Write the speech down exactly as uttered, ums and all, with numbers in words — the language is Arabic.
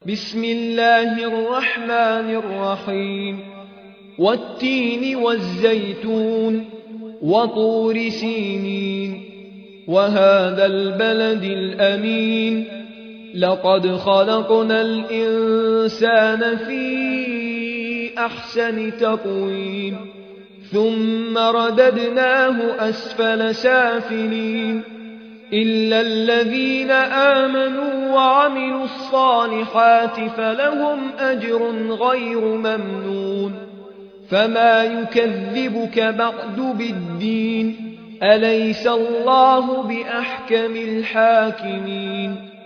بسم الله الرحمن الرحيم والتين والزيتون وطور سينين وهذا البلد الأمين لقد خلقنا الإنسان في أحسن تقويم ثم رددناه أسفل سافلين إلا الذين آمنوا وعملوا الصالحات فلهم أجر غير ممنون فما يكذبك بعد بالدين أليس الله بأحكم الحاكمين